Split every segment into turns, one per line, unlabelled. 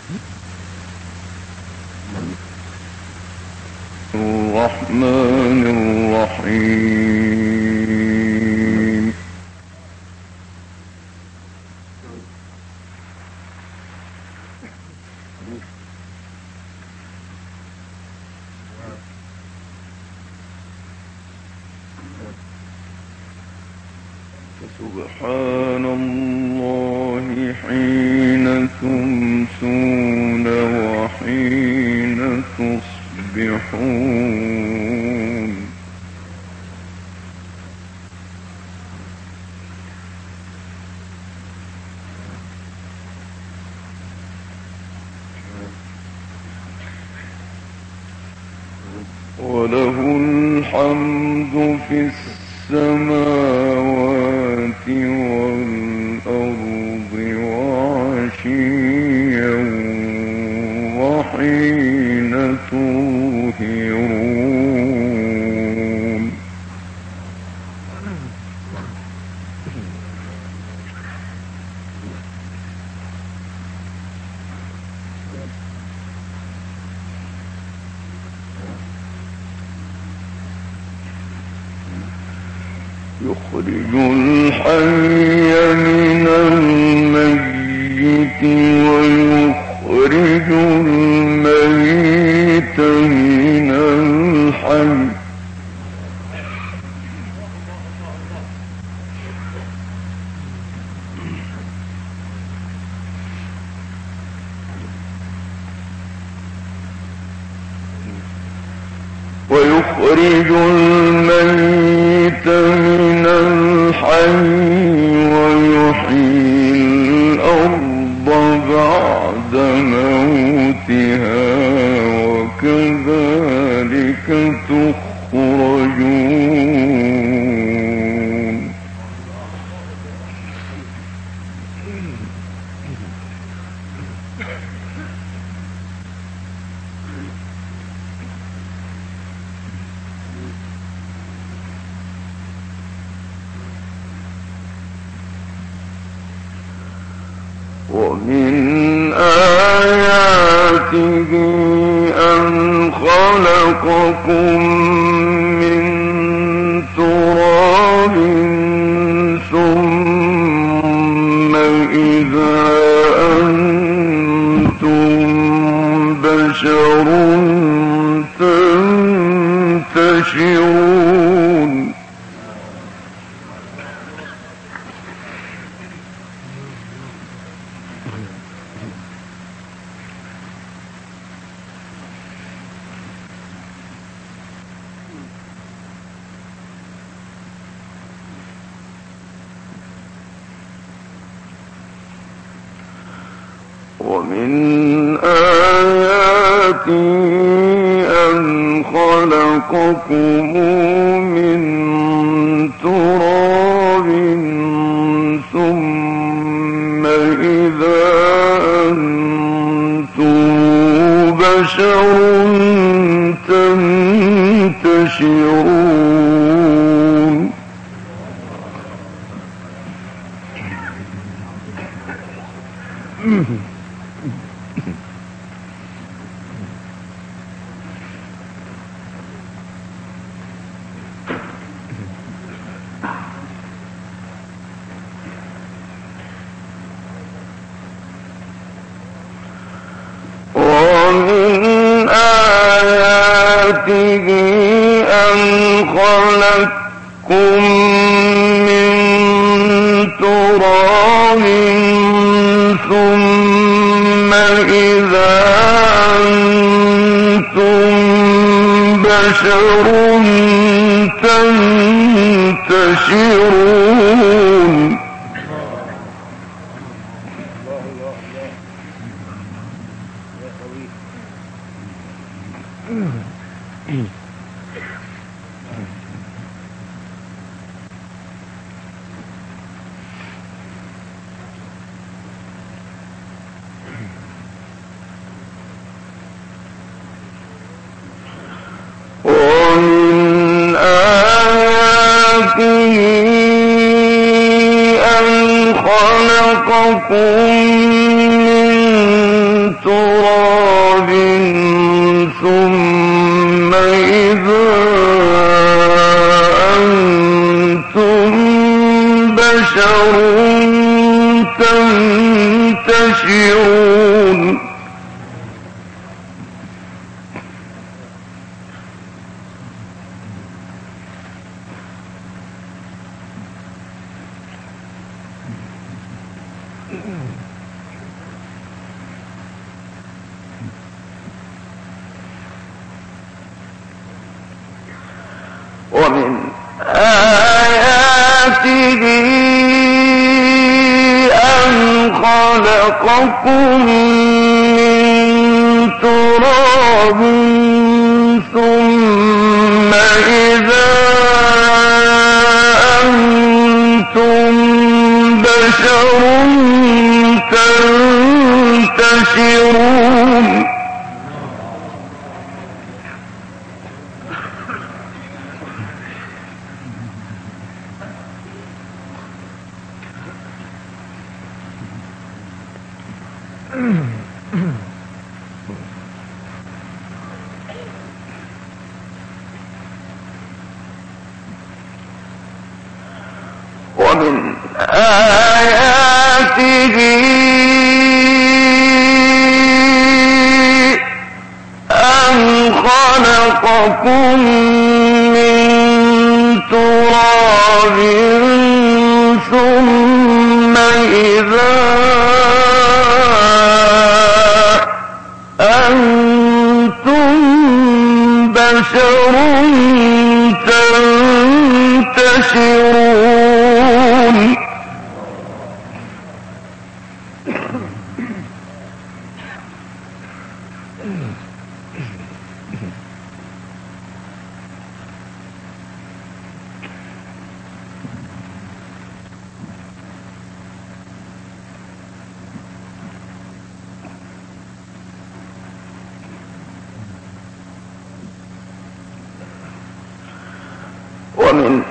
الرحمن الرحيم. سبحان الله حين تمسون وحين تصبحون. وله الحمد في السماوات والأرض وعشيا وحين تظهرون. يخرج الحي من الميت ويخرج الميت من الحي. ويخرج الميت من الحي ويحيي الأرض بعد موتها وكذلك تخرجون. ومن آياته أن خلقكم من تراب ثم إذا أنتم بشر تنتشرون. ومن آياته أن خلقكم من تراب ثم إذا أنتم بشر تنتشرون. ومن آياته أن خلقكم من تراب ثم إذا أنتم بشر تنتشرون. ومن آياته أن خلقكم من تراب بشر تنتشرون ومن آياته أن خلقكم من تراب ثم إذا أنتم بشر تنتشرون ومن آياته أن خلقكم من تراب ثم إذا أنتم بشر تنتشرون ومن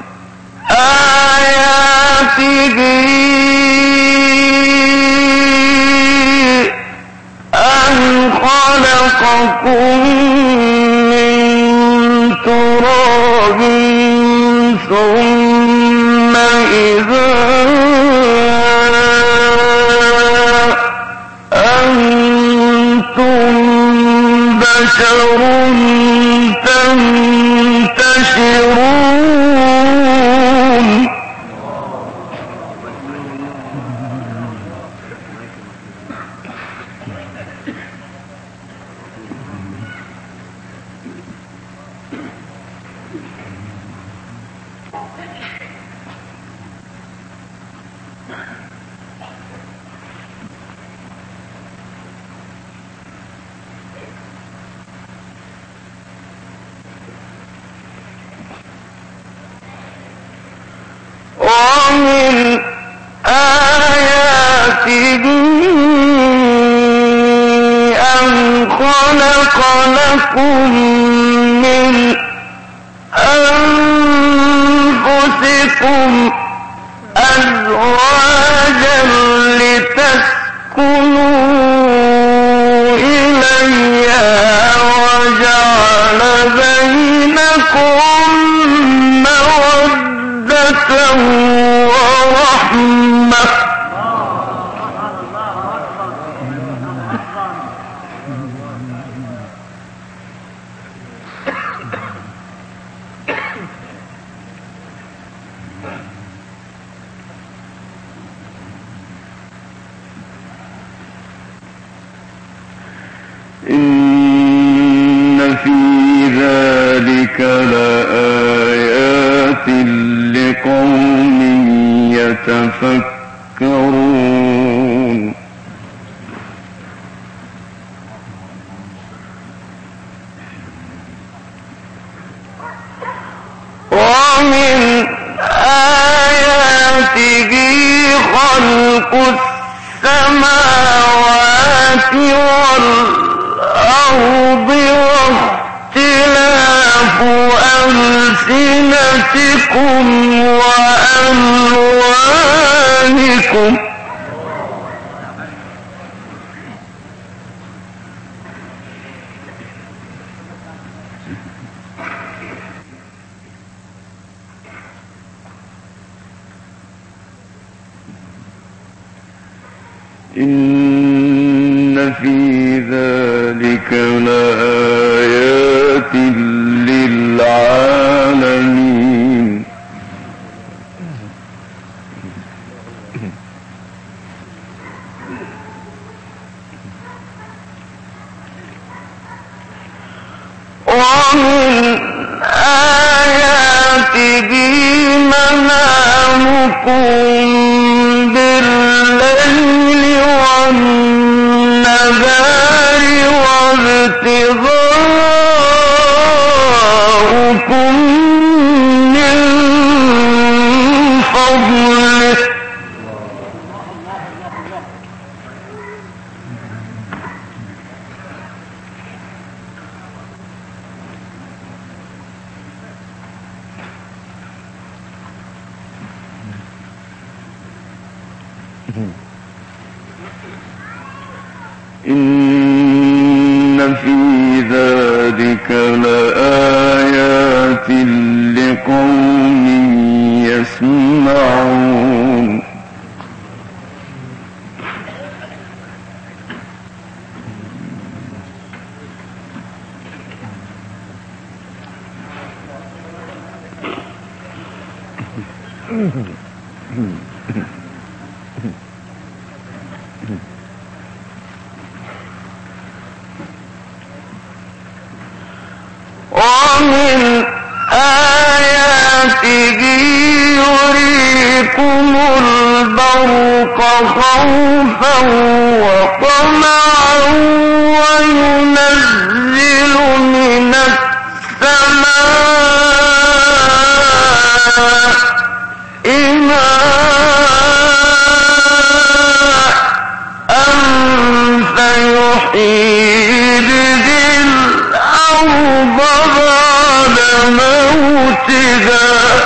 آياته أن خلقكم من تراب ثم إذا أنتم بشر تنتشرون ومن آياته أن خلق لكم من أنفسكم أزواجا لتسكنوا إليها وجعل بينكم مودة ورحمة إن في ذلك لآيات لقوم يتفكرون ومن آياته خلق السماوات والأرض واختلاف ألسنتكم وألوانكم إن في ذلك لآيات للعالمين ومن آياته منامكم بالليل والنهار وابتغاؤكم من فضله إن في ذلك لآيات لقوم يسمعون ومن آياته يريكم البرق خوفا وطمعا وينزل من السماء ماء فيحيي به الأرض بعد موتها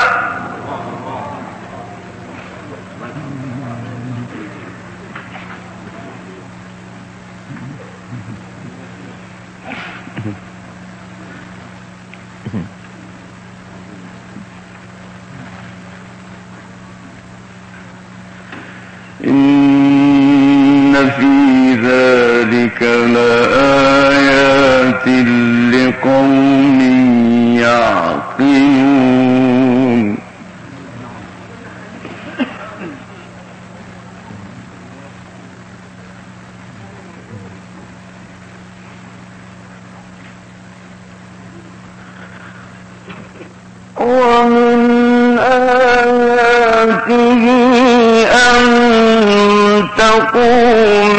إن في ذلك لآيات لقوم يعقلون ومن آياته أن تقوم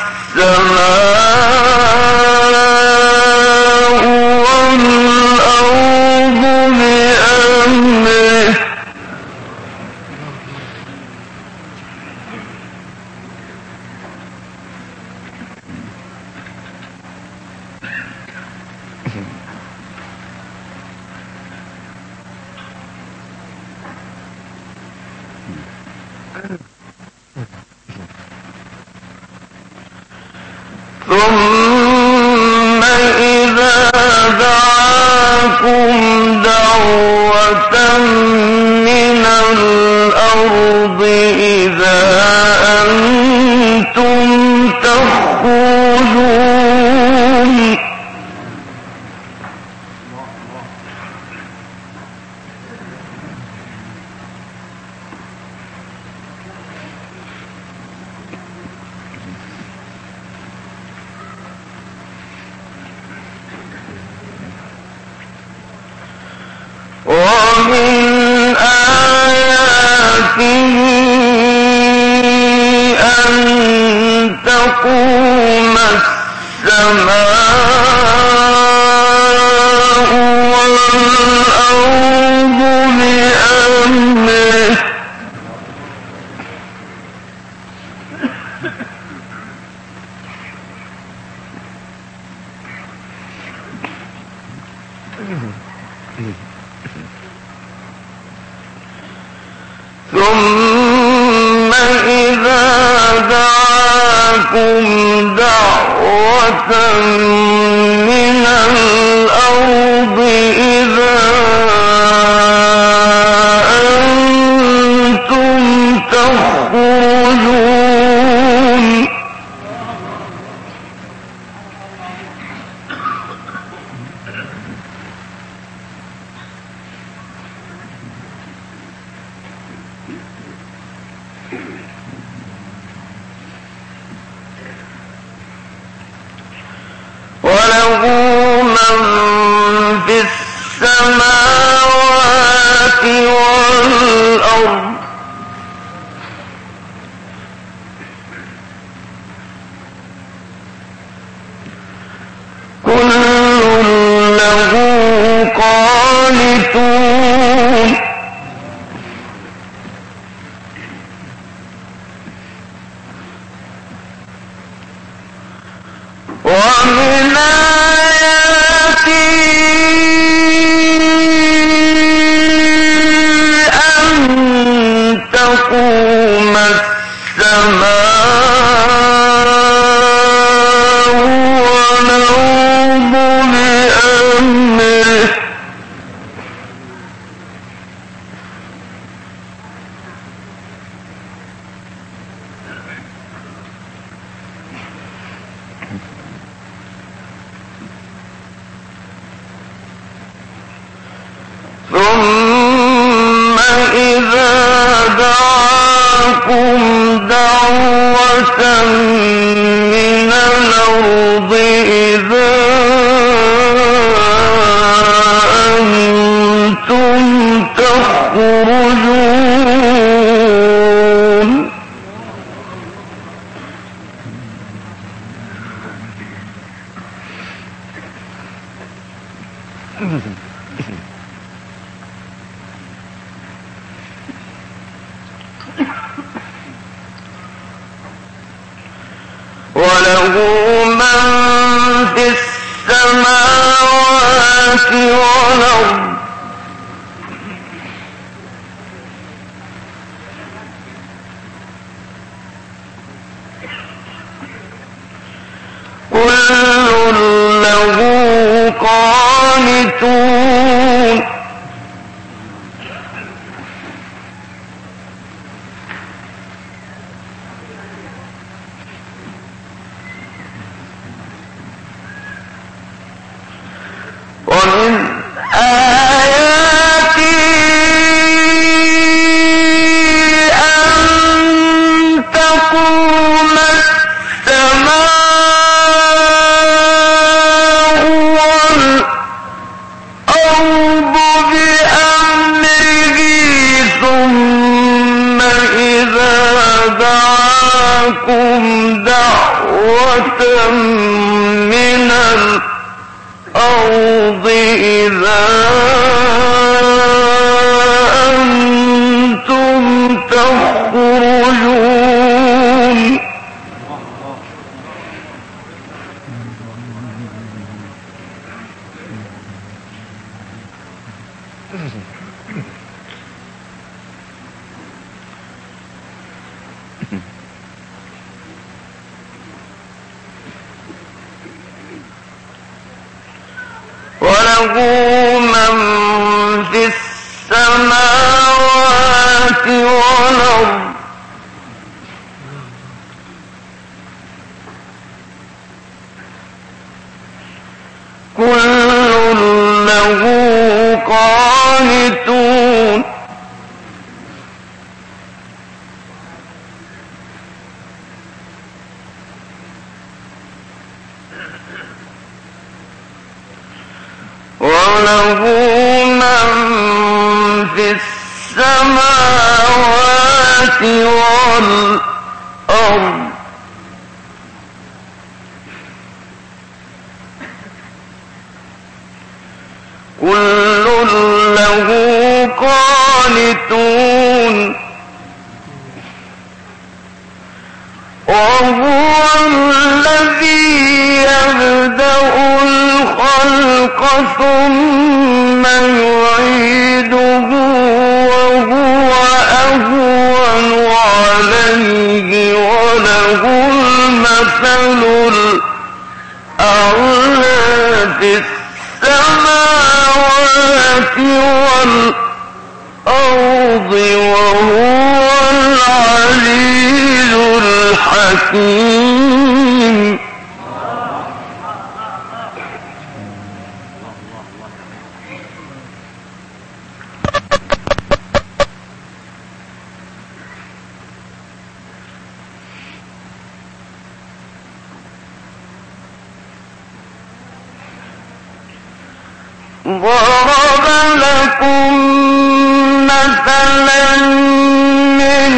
السماء والأرض بأمره ثم إذا دعاكم دعوة من الأرض إذا أنتم تخرجون ومن آياته أن تقوم السماء والأرض بأمره ثم إذا دعاكم دعوة من الأرض إذا أنتم تخرجون في السماوات والأرض كل له قانتون ومن آياته أن تقوم السماء والأرض بأمره ثم إذا دعاكم دعوة من الأرض إذا أنتم تخرجون وله من في السماوات والأرض كل له قانتون ومن آياته أن تقوم السماء والأرض بأمره ثم إذا دعاكم دعوة من الأرض إذا أنتم تخرجون وله من في السماوات والأرض كل له قانتون وله من في السماوات والأرض كل له قانتون وهو الذي يبدأ الخلق ثم يعيده وهو أهون عليه وله المثل الأعلى في السماوات والأرض وهو العزيز الحكيم ضرب لكم مثلا من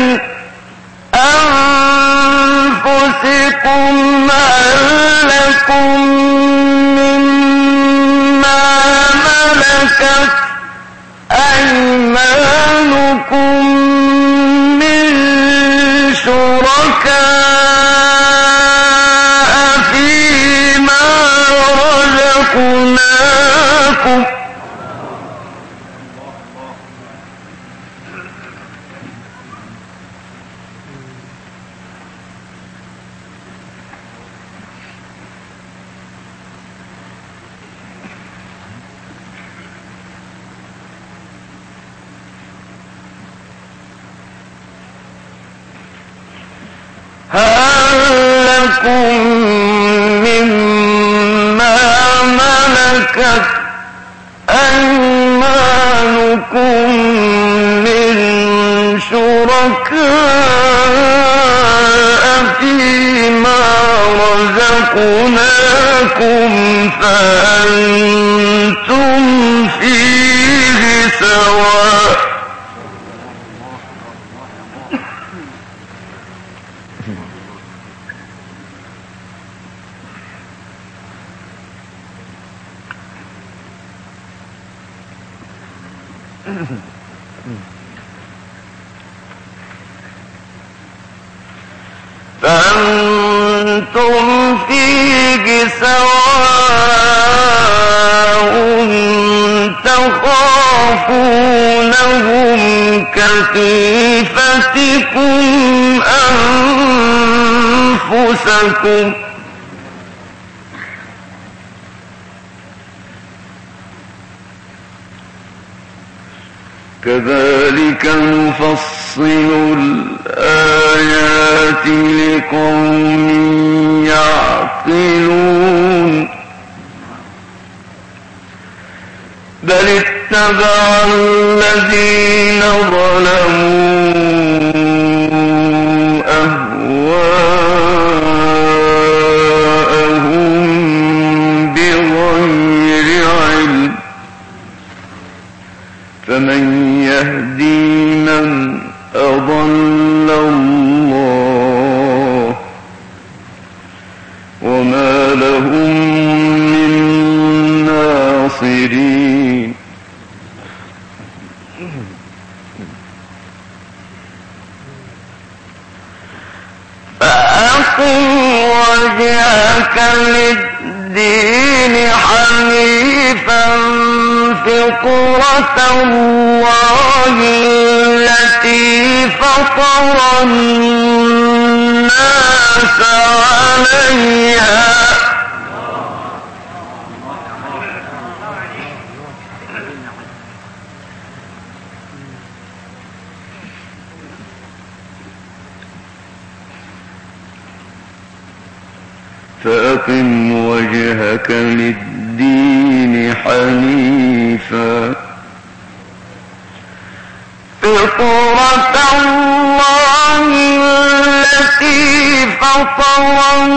أنفسكم هل لكم مما ملكت أيمانكم من شركاء فيما رزقناكم هل لكم مما ملكت أيمانكم من شركاء فيما رزقناكم فأنتم فيه سواء فأنتم فيه سواء تخافونهم كخيفتكم أنفسكم كذلك نفصل الآيات لقوم يعقلون بل اتبع الذين ظلموا أهواءهم بغير علم فمن يهدي من أضل الله وما لهم من ناصرين فأقم وجهك للدين حنيفا فطرة الله التي فطر الناس عليها فأقم وجهك للدين حنيفا فطرة الله التي فطر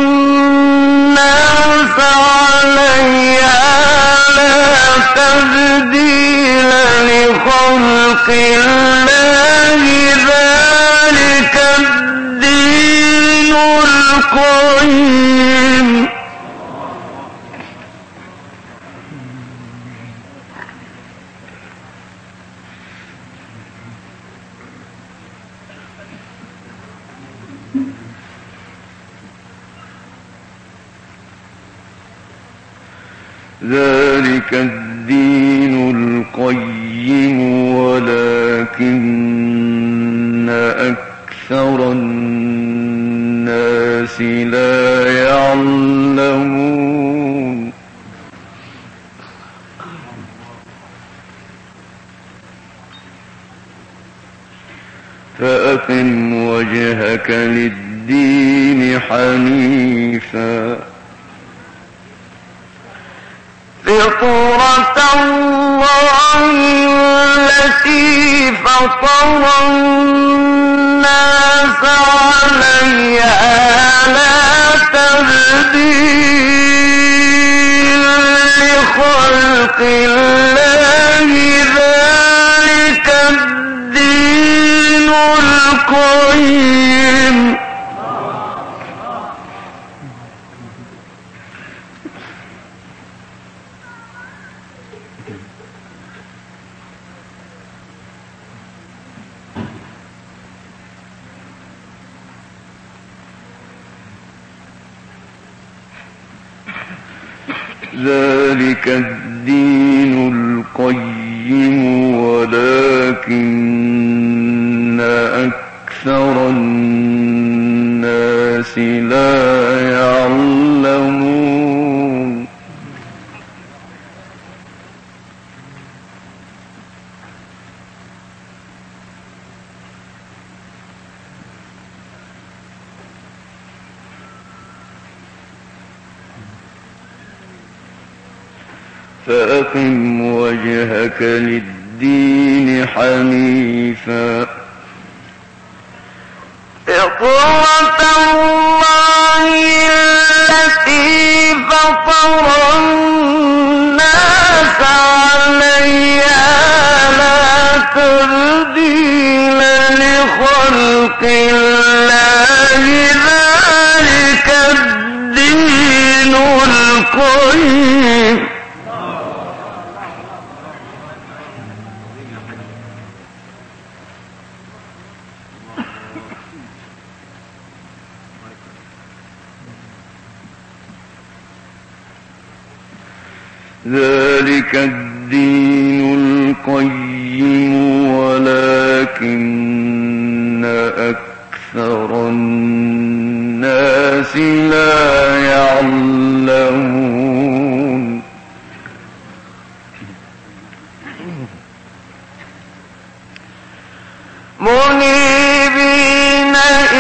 الناس عليها لا تبديل لخلق الله ذلك الدين القيم ذلك الدين القيم ولكن أكثر الناس لا يعلمون فأقم وجهك للدين حنيفا فطرة الله التي فطر الناس عليها لا تبديل لخلق خلق الله ذلك الدين القيم ذلك الدين القيم ولكن أكثر الناس لا يعلمون فأقم وجهك للدين حنيفا فطرة الله التي فطر الناس عليها لا تبديل لخلق الله ذلك الدين القيم ذلك الدين القيم ولكن أكثر الناس لا يعلمون منيبين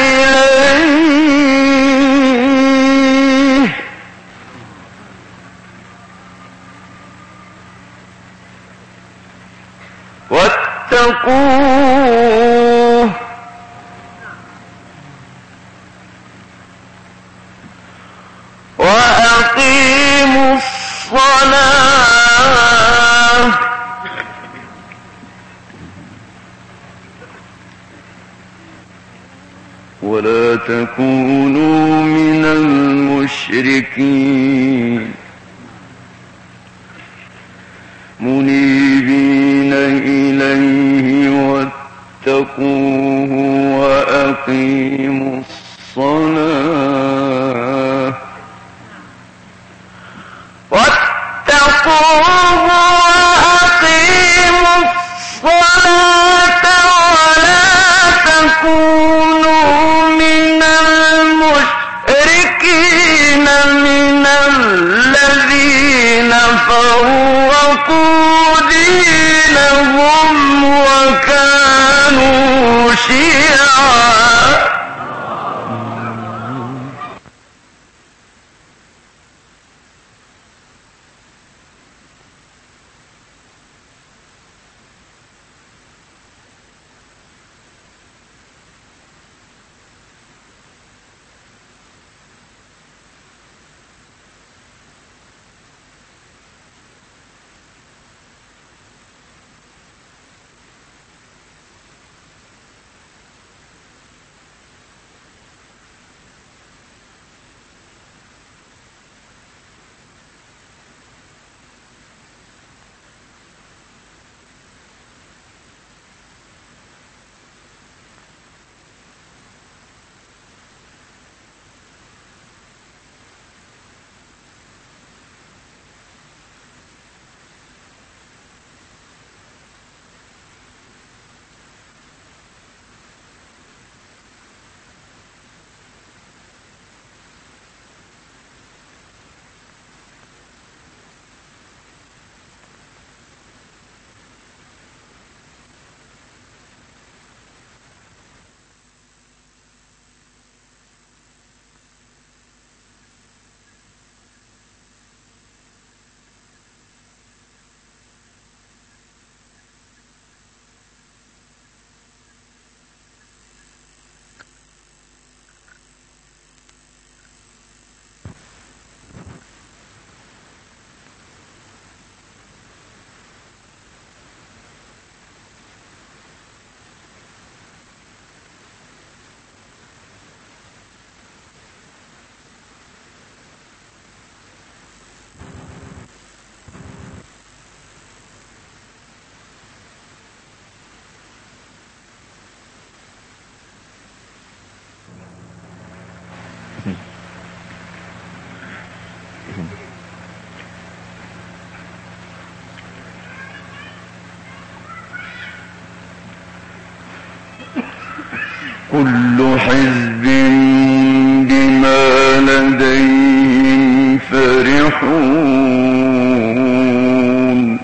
إليه واتقوه وأقيموا الصلاة ولا تكونوا من المشركين منيبين إليه واتقوه وأقيموا الصلاة واتقوه وأقيموا الصلاة ولا تكونوا من المشركين من الذين فرقوا كل حزب بما لديهم فرحون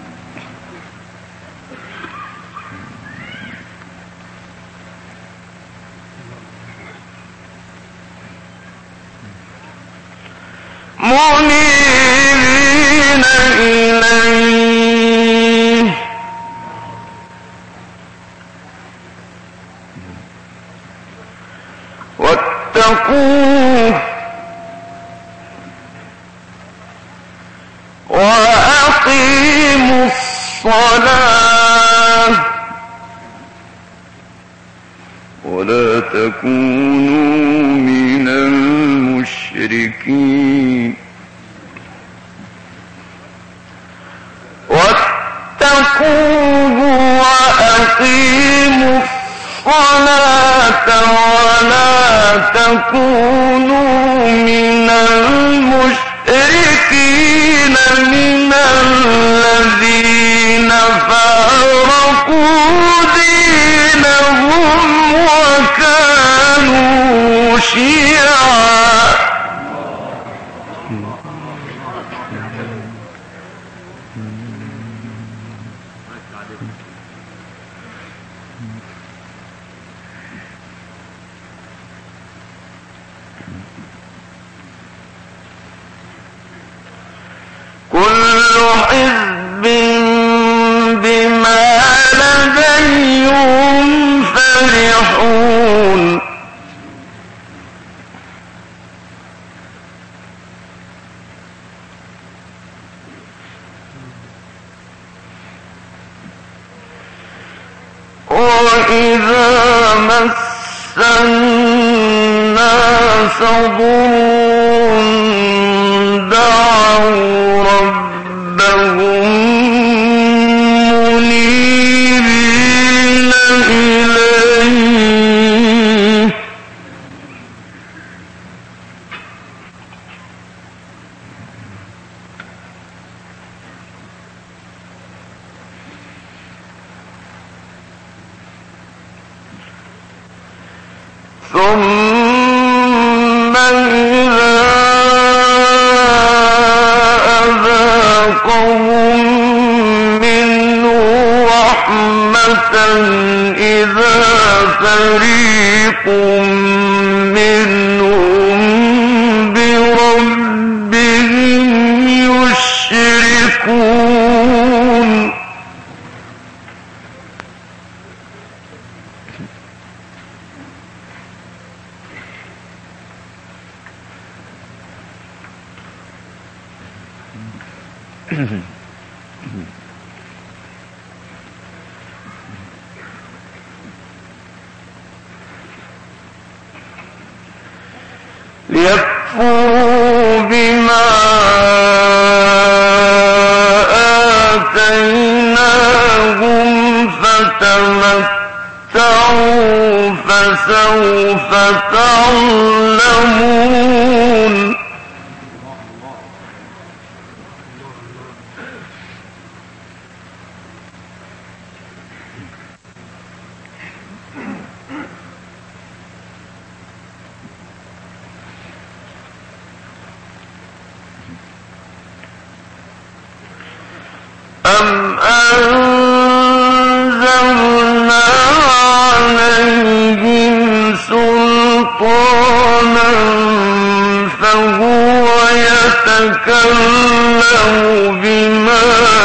منيبين إليه واتقوه وأقيموا الصلاة ولا تكونوا من المشركين واتقوه وأقيموا الصلاة ولا تكونوا من المشركين من الذين فارقوا دينهم وكانوا شيعا كل حزب بما لديهم فرحون وإذا مس الناس ضر دعوا ربهم منيبين إليه ثم إذا أذاقهم منه رحمة إذا فريق منهم بربهم يشركون ليكفروا بما آتيناهم فتمتعوا فسوف تعلمون أم أنزلنا عليهم سلطانا فهو يتكلم بما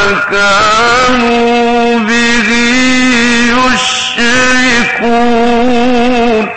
كانوا به يشركون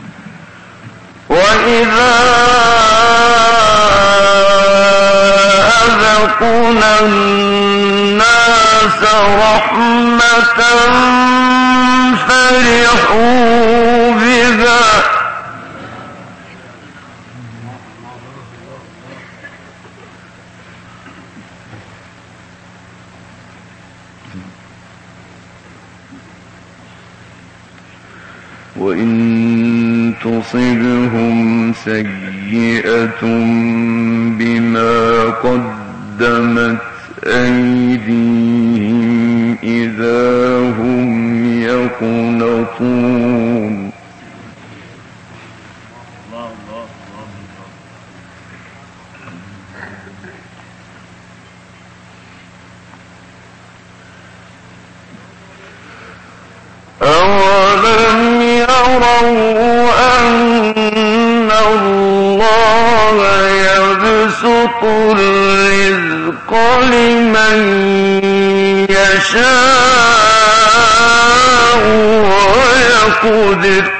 وإذا وإن تصبهم سيئة بما قدمت أيديهم إذا هم يقنطون أولم يروا أن الله يبسط الرزق لمن يشاء ويقدر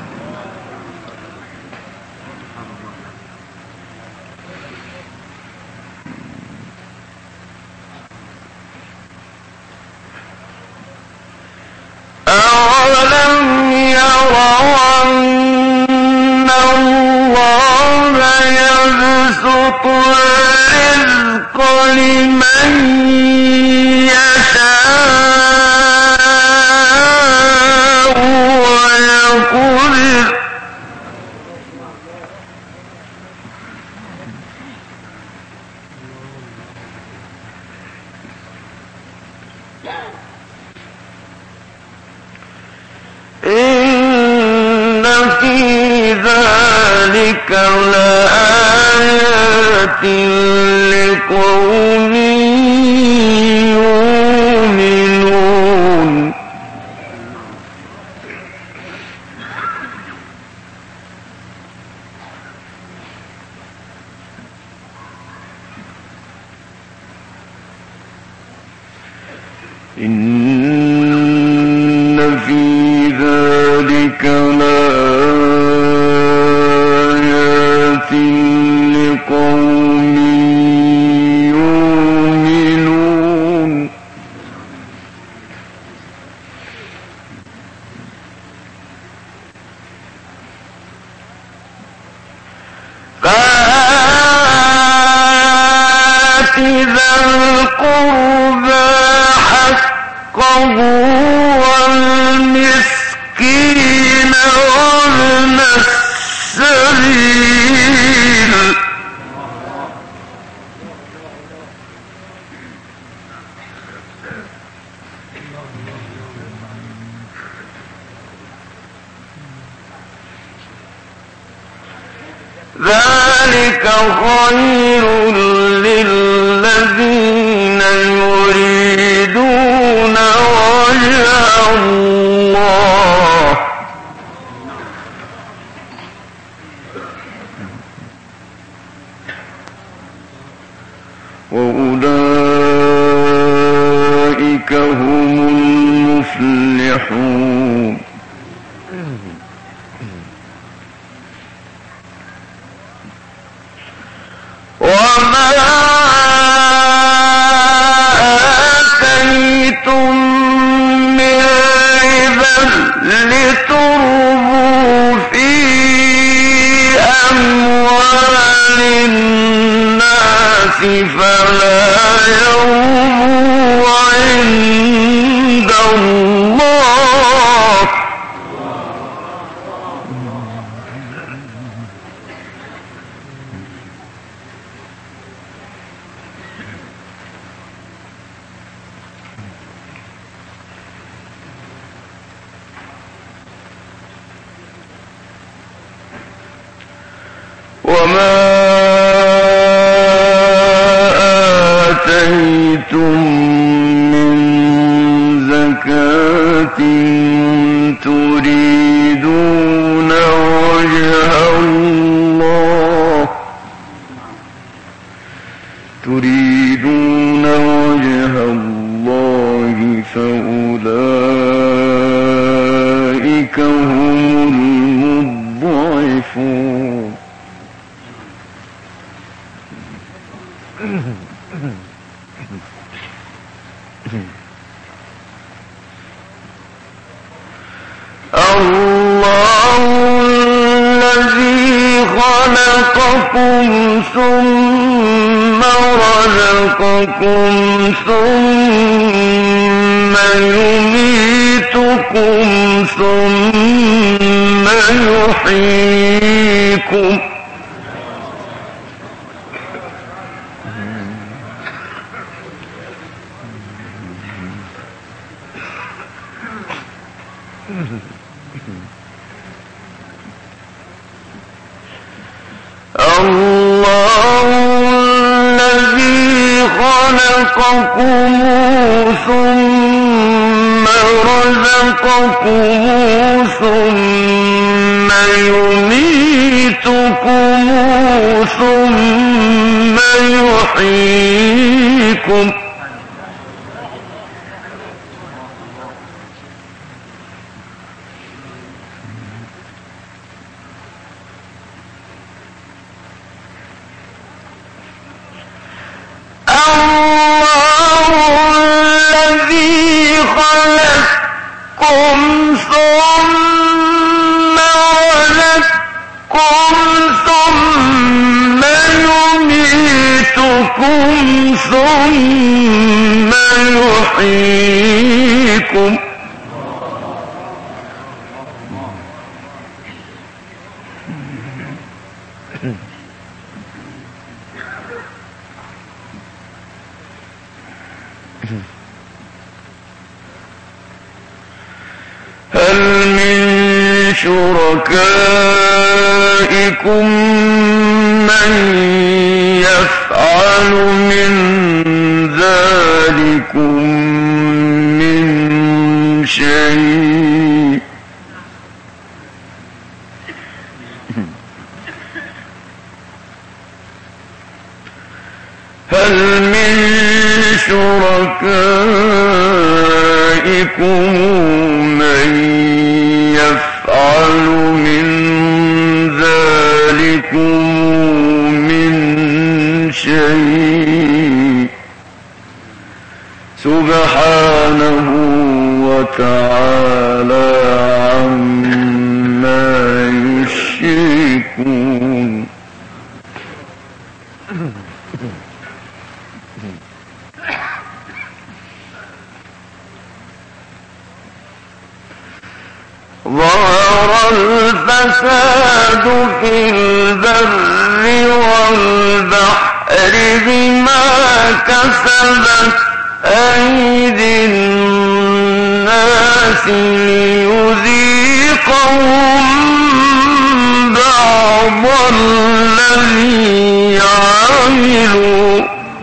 أولم يروا أن الله يبسط الرزق لمن يشاء ويقدر إن في ذلك لآيات لقوم يؤمنون إن في ذلك لآيات لقوم يؤمنون فآت ذا القربى حقه والمسكين وابن السبيل ذلك خير للذين يريدون وجه الله وأولئك هم المفلحون وما آتيتم من ربا لتربوا في أموال الناس فلا يربوا عند الله وما آتيتم من زكاة تريدون وجه الله فأولئك هم المضعفون الله الذي خلقكم ثم رزقكم ثم يميتكم ثم يحييكم الله الذي خلقكم ثم رزقكم ثم يميتكم ثم يحييكم ثم يحييكم هل من شركائكم من يفعل من ذلكم من شيء هل من شركائكم من يفعل من ذلكم من شيء سبحانه وتعالى عما يشركون ظهر الفساد في البر والبحر بما كسبت أيدي الناس ليذيقهم بعض الذي عملوا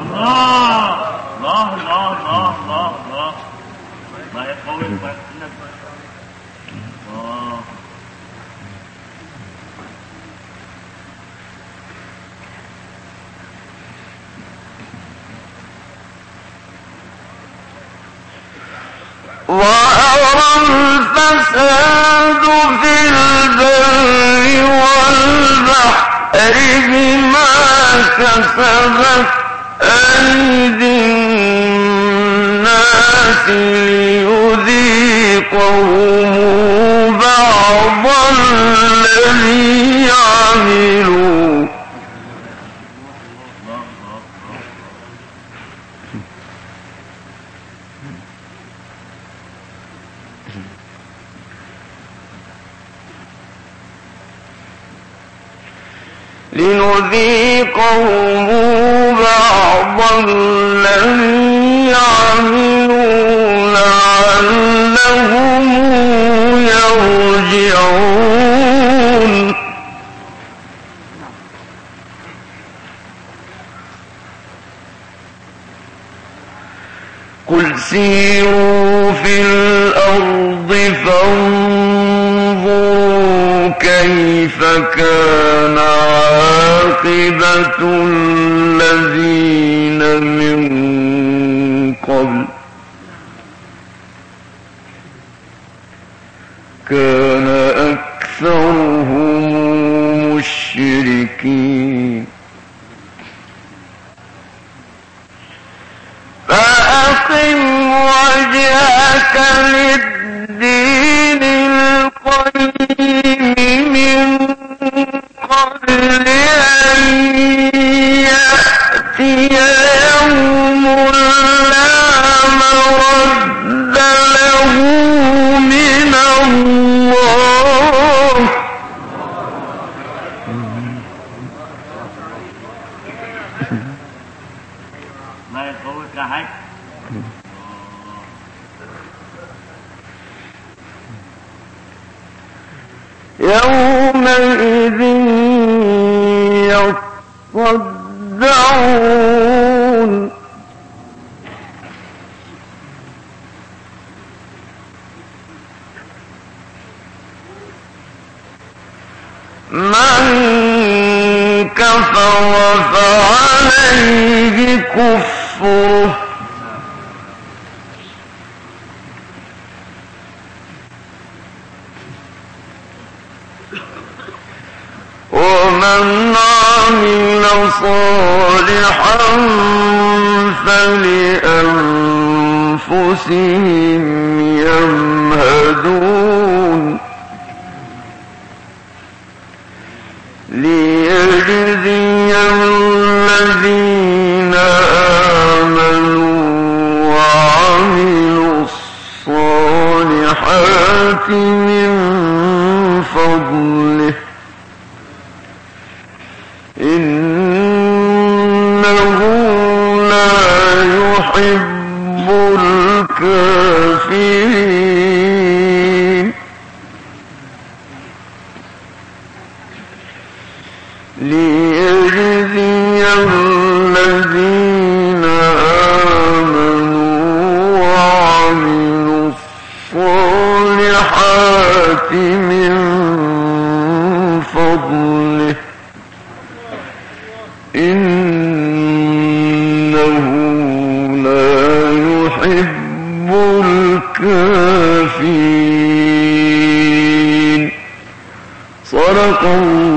ظهر الفساد في البر والبحر بما كسبت أيدي الناس ليذيقهم بعض الذي عملوا لنذيقهم بعض الذي عملوا لعلهم يرجعون قل سيروا في الأرض فانظروا كيف كان عاقبة الذين من قبل كان أكثرهم مشركين فأقم وجهك للدين القيم من قبل أن يأتي يوم لا مرد له من الله يومئذ يصدعون من كفر فعليه كفره ومن عمل صالحا فلأنفسهم يمهدون ليجزي الذين آمنوا وعملوا الصالحات من فضله إنه لا يحب الكافرين ليجزي الذين آمنوا وعملوا الصالحات من فضله إنه لا يحب الكافرين. صدق الله